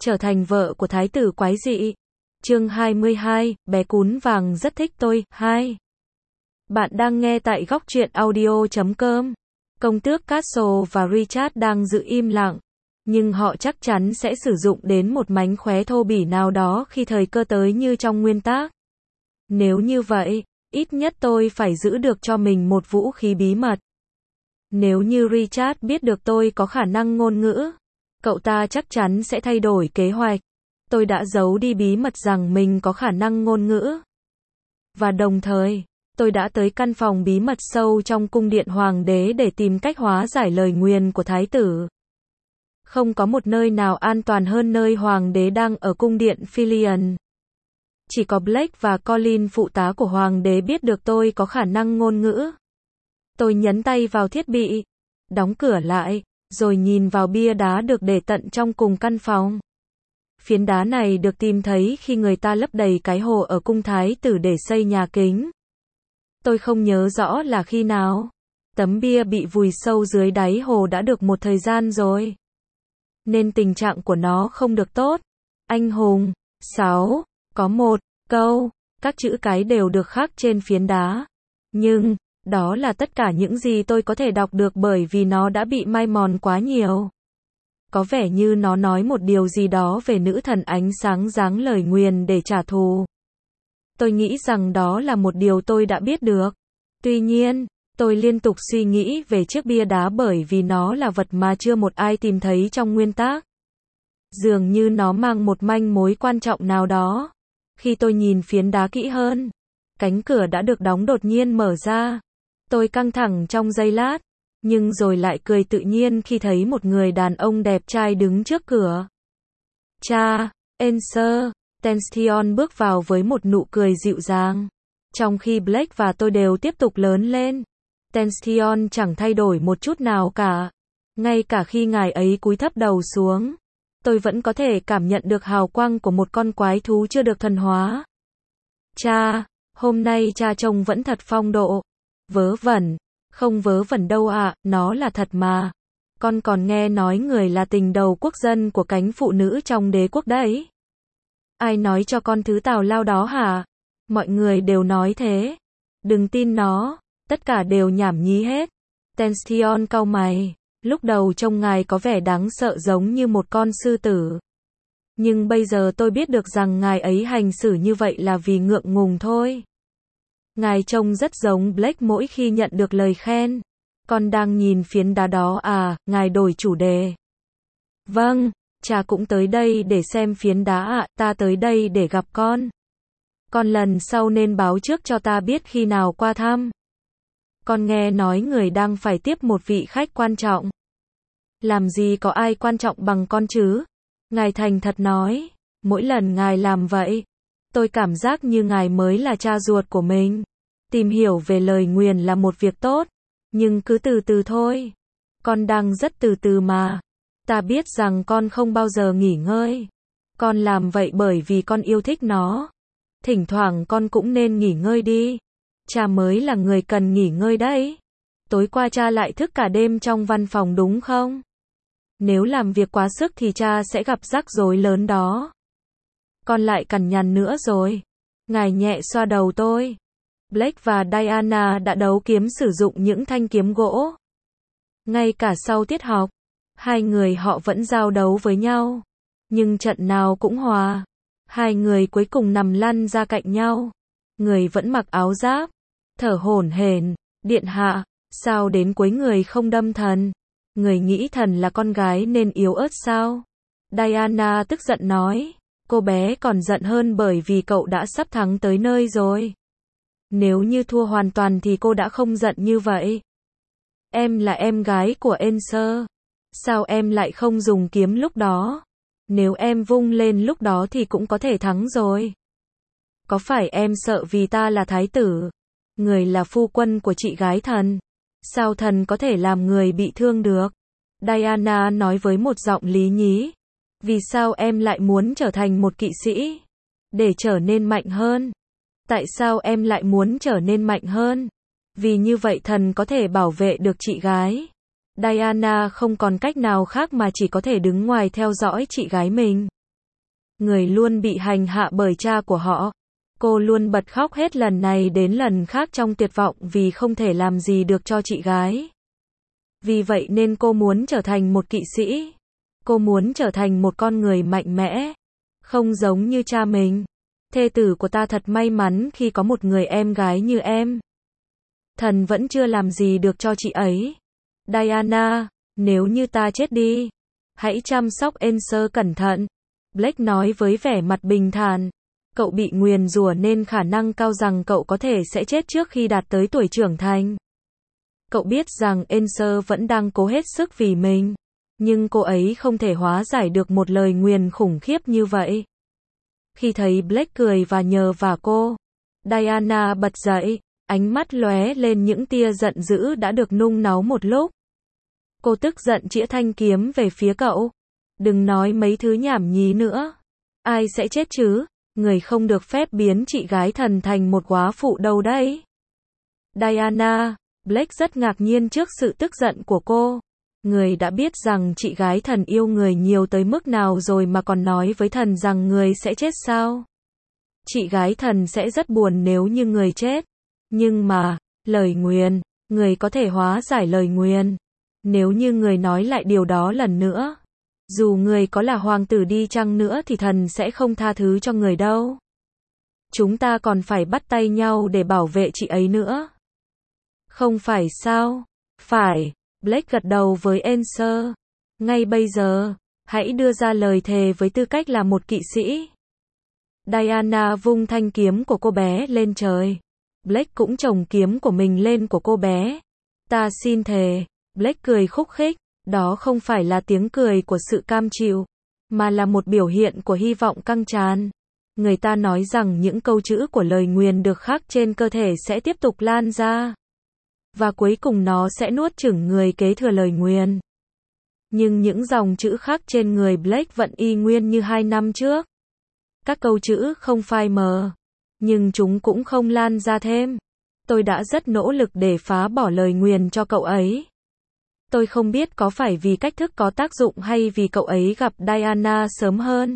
trở thành vợ của thái tử quái dị. Chương 22, bé cún vàng rất thích tôi. 2. Bạn đang nghe tại góc truyện audio.com. Công tước Castle và Richard đang giữ im lặng, nhưng họ chắc chắn sẽ sử dụng đến một mánh khóe thô bỉ nào đó khi thời cơ tới như trong nguyên tác. Nếu như vậy, ít nhất tôi phải giữ được cho mình một vũ khí bí mật. Nếu như Richard biết được tôi có khả năng ngôn ngữ, cậu ta chắc chắn sẽ thay đổi kế hoạch. Tôi đã giấu đi bí mật rằng mình có khả năng ngôn ngữ. Và đồng thời, tôi đã tới căn phòng bí mật sâu trong cung điện hoàng đế để tìm cách hóa giải lời nguyền của thái tử. Không có một nơi nào an toàn hơn nơi hoàng đế đang ở cung điện Philion. Chỉ có Blake và Colin, phụ tá của hoàng đế, biết được tôi có khả năng ngôn ngữ. Tôi nhấn tay vào thiết bị, đóng cửa lại, rồi nhìn vào bia đá được để tận trong cùng căn phòng. Phiến đá này được tìm thấy khi người ta lấp đầy cái hồ ở cung thái tử để xây nhà kính. Tôi không nhớ rõ là khi nào. Tấm bia bị vùi sâu dưới đáy hồ đã được một thời gian rồi, nên tình trạng của nó không được tốt. Anh hùng. 6. Có một câu, các chữ cái đều được khắc trên phiến đá. Nhưng, đó là tất cả những gì tôi có thể đọc được bởi vì nó đã bị mai mòn quá nhiều. Có vẻ như nó nói một điều gì đó về nữ thần ánh sáng giáng lời nguyền để trả thù. Tôi nghĩ rằng đó là một điều tôi đã biết được. Tuy nhiên, tôi liên tục suy nghĩ về chiếc bia đá bởi vì nó là vật mà chưa một ai tìm thấy trong nguyên tác. Dường như nó mang một manh mối quan trọng nào đó. Khi tôi nhìn phiến đá kỹ hơn, cánh cửa đã được đóng đột nhiên mở ra. Tôi căng thẳng trong giây lát, nhưng rồi lại cười tự nhiên khi thấy một người đàn ông đẹp trai đứng trước cửa. Cha, Ensor, Tension bước vào với một nụ cười dịu dàng. Trong khi Blake và tôi đều tiếp tục lớn lên, Tension chẳng thay đổi một chút nào cả. Ngay cả khi ngài ấy cúi thấp đầu xuống, tôi vẫn có thể cảm nhận được hào quang của một con quái thú chưa được thuần hóa. Cha, hôm nay cha trông vẫn thật phong độ. Vớ vẩn. Không vớ vẩn đâu ạ, nó là thật mà. Con còn nghe nói người là tình đầu quốc dân của cánh phụ nữ trong đế quốc đấy. Ai nói cho con thứ tào lao đó hả? Mọi người đều nói thế. Đừng tin nó, tất cả đều nhảm nhí hết. Tension cau mày. Lúc đầu trông ngài có vẻ đáng sợ giống như một con sư tử. Nhưng bây giờ tôi biết được rằng ngài ấy hành xử như vậy là vì ngượng ngùng thôi. Ngài trông rất giống Blake mỗi khi nhận được lời khen. Con đang nhìn phiến đá đó à? Ngài đổi chủ đề. Vâng, cha cũng tới đây để xem phiến đá ạ, ta tới đây để gặp con. Con lần sau nên báo trước cho ta biết khi nào qua thăm. Con nghe nói người đang phải tiếp một vị khách quan trọng. Làm gì có ai quan trọng bằng con chứ? Ngài thành thật nói, mỗi lần ngài làm vậy, tôi cảm giác như ngài mới là cha ruột của mình. Tìm hiểu về lời nguyền là một việc tốt, nhưng cứ từ từ thôi. Con đang rất từ từ mà. Ta biết rằng con không bao giờ nghỉ ngơi. Con làm vậy bởi vì con yêu thích nó. Thỉnh thoảng con cũng nên nghỉ ngơi đi. Cha mới là người cần nghỉ ngơi đấy. Tối qua cha lại thức cả đêm trong văn phòng đúng không? Nếu làm việc quá sức thì cha sẽ gặp rắc rối lớn đó. Con lại cằn nhằn nữa rồi. Ngài nhẹ xoa đầu tôi. Blake và Diana đã đấu kiếm sử dụng những thanh kiếm gỗ. Ngay cả sau tiết học, hai người họ vẫn giao đấu với nhau. Nhưng trận nào cũng hòa. Hai người cuối cùng nằm lăn ra cạnh nhau. Người vẫn mặc áo giáp, thở hổn hển. Điện hạ, sao đến cuối người không đâm thần? Người nghĩ thần là con gái nên yếu ớt sao? Diana tức giận nói. Cô bé còn giận hơn bởi vì cậu đã sắp thắng tới nơi rồi. Nếu như thua hoàn toàn thì cô đã không giận như vậy. Em là em gái của Ensor. Sao em lại không dùng kiếm lúc đó? Nếu em vung lên lúc đó thì cũng có thể thắng rồi. Có phải em sợ vì ta là thái tử? Người là phu quân của chị gái thần. Sao thần có thể làm người bị thương được? Diana nói với một giọng lý nhí. Vì sao em lại muốn trở thành một kỵ sĩ? Để trở nên mạnh hơn. Tại sao em lại muốn trở nên mạnh hơn? Vì như vậy thần có thể bảo vệ được chị gái. Diana không còn cách nào khác mà chỉ có thể đứng ngoài theo dõi chị gái mình. người luôn bị hành hạ bởi cha của họ. Cô luôn bật khóc hết lần này đến lần khác trong tuyệt vọng vì không thể làm gì được cho chị gái. Vì vậy nên cô muốn trở thành một kỵ sĩ. Cô muốn trở thành một con người mạnh mẽ, không giống như cha mình. Thê tử của ta thật may mắn khi có một người em gái như em. Thần vẫn chưa làm gì được cho chị ấy. Diana, nếu như ta chết đi, hãy chăm sóc Ensor cẩn thận. Blake nói với vẻ mặt bình thản. Cậu bị nguyền rủa nên khả năng cao rằng cậu có thể sẽ chết trước khi đạt tới tuổi trưởng thành. Cậu biết rằng Ensor vẫn đang cố hết sức vì mình, nhưng cô ấy không thể hóa giải được một lời nguyền khủng khiếp như vậy. Khi thấy Blake cười và nhờ vả cô, Diana bật dậy, ánh mắt lóe lên những tia giận dữ đã được nung náu một lúc. Cô tức giận chĩa thanh kiếm về phía cậu. Đừng nói mấy thứ nhảm nhí nữa. Ai sẽ chết chứ? Người không được phép biến chị gái thần thành một góa phụ đâu đấy. Diana, Blake rất ngạc nhiên trước sự tức giận của cô. Người đã biết rằng chị gái thần yêu người nhiều tới mức nào rồi mà còn nói với thần rằng người sẽ chết sao? Chị gái thần sẽ rất buồn nếu như người chết. Nhưng mà, lời nguyền, người có thể hóa giải lời nguyền. Nếu như người nói lại điều đó lần nữa, dù người có là hoàng tử đi chăng nữa thì thần sẽ không tha thứ cho người đâu. Chúng ta còn phải bắt tay nhau để bảo vệ chị ấy nữa. Không phải sao? Phải, Blake gật đầu với Ensor. Ngay bây giờ, hãy đưa ra lời thề với tư cách là một kỵ sĩ. Diana vung thanh kiếm của cô bé lên trời. Blake cũng chồng kiếm của mình lên của cô bé. Ta xin thề. Blake cười khúc khích. Đó không phải là tiếng cười của sự cam chịu, mà là một biểu hiện của hy vọng căng tràn. Người ta nói rằng những câu chữ của lời nguyền được khắc trên cơ thể sẽ tiếp tục lan ra. Và cuối cùng nó sẽ nuốt chửng người kế thừa lời nguyền. Nhưng những dòng chữ khắc trên người Blake vẫn y nguyên như 2 năm trước. Các câu chữ không phai mờ, nhưng chúng cũng không lan ra thêm. Tôi đã rất nỗ lực để phá bỏ lời nguyền cho cậu ấy. Tôi không biết có phải vì cách thức có tác dụng hay vì cậu ấy gặp Diana sớm hơn.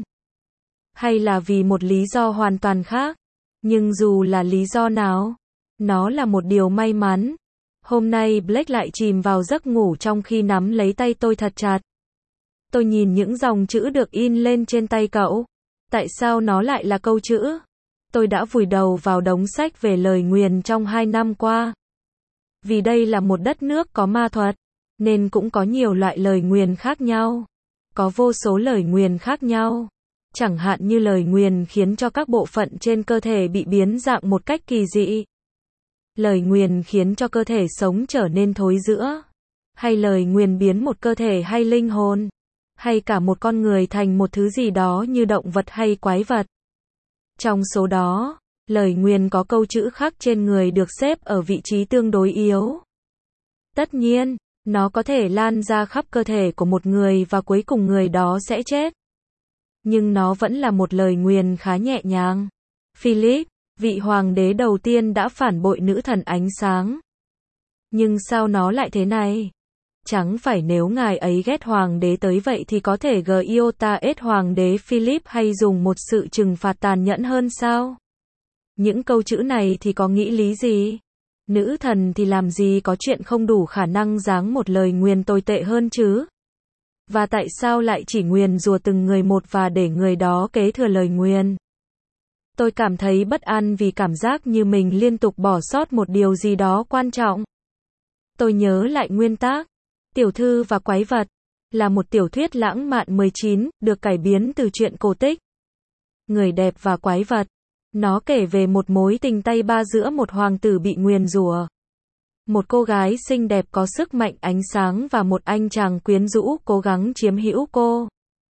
Hay là vì một lý do hoàn toàn khác. Nhưng dù là lý do nào, nó là một điều may mắn. Hôm nay Blake lại chìm vào giấc ngủ trong khi nắm lấy tay tôi thật chặt. Tôi nhìn những dòng chữ được in lên trên tay cậu. Tại sao nó lại là câu chữ? Tôi đã vùi đầu vào đống sách về lời nguyền trong 2 năm qua. Vì đây là một đất nước có ma thuật, nên cũng có nhiều loại lời nguyền khác nhau. Có vô số lời nguyền khác nhau. Chẳng hạn như lời nguyền khiến cho các bộ phận trên cơ thể bị biến dạng một cách kỳ dị. Lời nguyền khiến cho cơ thể sống trở nên thối rữa. Hay lời nguyền biến một cơ thể hay linh hồn, hay cả một con người thành một thứ gì đó như động vật hay quái vật. Trong số đó, lời nguyền có câu chữ khắc trên người được xếp ở vị trí tương đối yếu. Tất nhiên, nó có thể lan ra khắp cơ thể của một người và cuối cùng người đó sẽ chết. Nhưng nó vẫn là một lời nguyền khá nhẹ nhàng. Philip, vị hoàng đế đầu tiên đã phản bội nữ thần ánh sáng. Nhưng sao nó lại thế này? Chẳng phải nếu ngài ấy ghét hoàng đế tới vậy thì có thể Giotah hoàng đế Philip hay dùng một sự trừng phạt tàn nhẫn hơn sao? Những câu chữ này thì có nghĩ lý gì? Nữ thần thì làm gì có chuyện không đủ khả năng giáng một lời nguyền tồi tệ hơn chứ? Và tại sao lại chỉ nguyền rủa từng người một và để người đó kế thừa lời nguyền? Tôi cảm thấy bất an vì cảm giác như mình liên tục bỏ sót một điều gì đó quan trọng. Tôi nhớ lại nguyên tác Tiểu thư và quái vật là một tiểu thuyết lãng mạn 19, được cải biến từ truyện cổ tích Người đẹp và quái vật. Nó kể về một mối tình tay ba giữa một hoàng tử bị nguyền rủa, một cô gái xinh đẹp có sức mạnh ánh sáng và một anh chàng quyến rũ cố gắng chiếm hữu cô.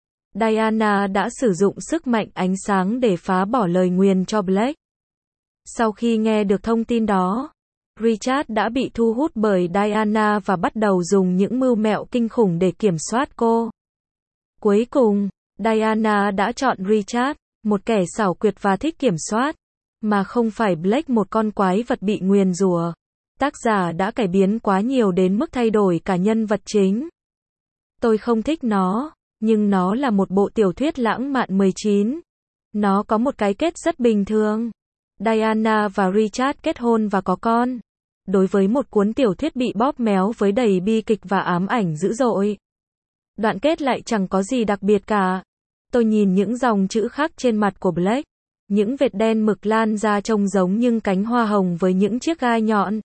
Diana đã sử dụng sức mạnh ánh sáng để phá bỏ lời nguyền cho Blake. Sau khi nghe được thông tin đó, Richard đã bị thu hút bởi Diana và bắt đầu dùng những mưu mẹo kinh khủng để kiểm soát cô. Cuối cùng, Diana đã chọn Richard, một kẻ xảo quyệt và thích kiểm soát, mà không phải Blake, một con quái vật bị nguyền rủa. Tác giả đã cải biến quá nhiều đến mức thay đổi cả nhân vật chính. Tôi không thích nó, nhưng nó là một bộ tiểu thuyết lãng mạn 19. Nó có một cái kết rất bình thường. Diana và Richard kết hôn và có con. Đối với một cuốn tiểu thuyết bị bóp méo với đầy bi kịch và ám ảnh dữ dội, đoạn kết lại chẳng có gì đặc biệt cả. Tôi nhìn những dòng chữ khác trên mặt của Blake. Những vệt đen mực lan ra trông giống những cánh hoa hồng với những chiếc gai nhọn.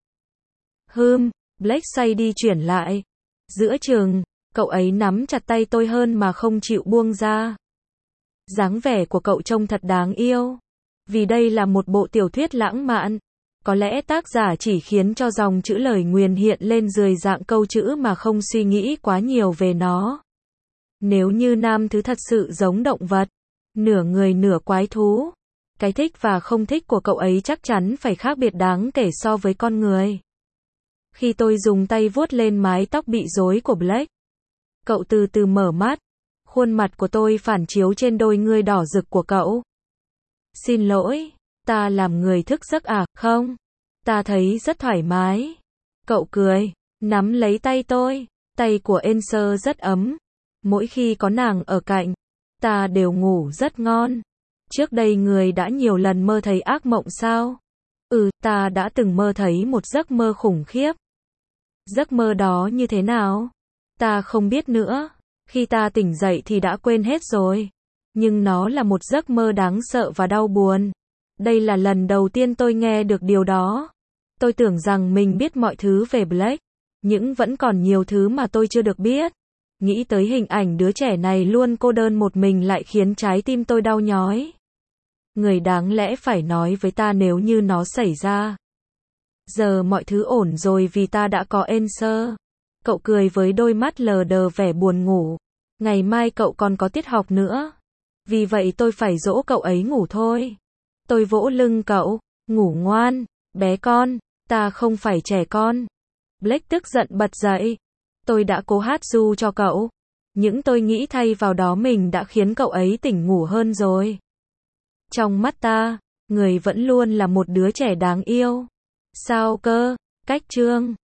Blake xoay đi chuyển lại. Giữa chừng, cậu ấy nắm chặt tay tôi hơn mà không chịu buông ra. Dáng vẻ của cậu trông thật đáng yêu. Vì đây là một bộ tiểu thuyết lãng mạn. Có lẽ tác giả chỉ khiến cho dòng chữ lời nguyền hiện lên dưới dạng câu chữ mà không suy nghĩ quá nhiều về nó. Nếu như nam thứ thật sự giống động vật, nửa người nửa quái thú, cái thích và không thích của cậu ấy chắc chắn phải khác biệt đáng kể so với con người. Khi tôi dùng tay vuốt lên mái tóc bị rối của Blake, cậu từ từ mở mắt. Khuôn mặt của tôi phản chiếu trên đôi ngươi đỏ rực của cậu. Xin lỗi, ta làm người thức giấc à? Không, ta thấy rất thoải mái. Cậu cười, nắm lấy tay tôi. Tay của Enser rất ấm. Mỗi khi có nàng ở cạnh, ta đều ngủ rất ngon. Trước đây người đã nhiều lần mơ thấy ác mộng sao? Ta đã từng mơ thấy một giấc mơ khủng khiếp. Giấc mơ đó như thế nào? Ta không biết nữa. Khi ta tỉnh dậy thì đã quên hết rồi. Nhưng nó là một giấc mơ đáng sợ và đau buồn. Đây là lần đầu tiên tôi nghe được điều đó. Tôi tưởng rằng mình biết mọi thứ về Blake. Nhưng vẫn còn nhiều thứ mà tôi chưa được biết. Nghĩ tới hình ảnh đứa trẻ này luôn cô đơn một mình lại khiến trái tim tôi đau nhói. Người đáng lẽ phải nói với ta nếu như nó xảy ra. Giờ mọi thứ ổn rồi vì ta đã có Enser. Cậu cười với đôi mắt lờ đờ vẻ buồn ngủ. Ngày mai cậu còn có tiết học nữa. Vì vậy tôi phải dỗ cậu ấy ngủ thôi. Tôi vỗ lưng cậu. Ngủ ngoan, bé con, ta không phải trẻ con. Blake tức giận bật dậy. Tôi đã cố hát ru cho cậu. Nhưng tôi nghĩ thay vào đó mình đã khiến cậu ấy tỉnh ngủ hơn rồi. Trong mắt ta, người vẫn luôn là một đứa trẻ đáng yêu. Sao cơ? Cách chương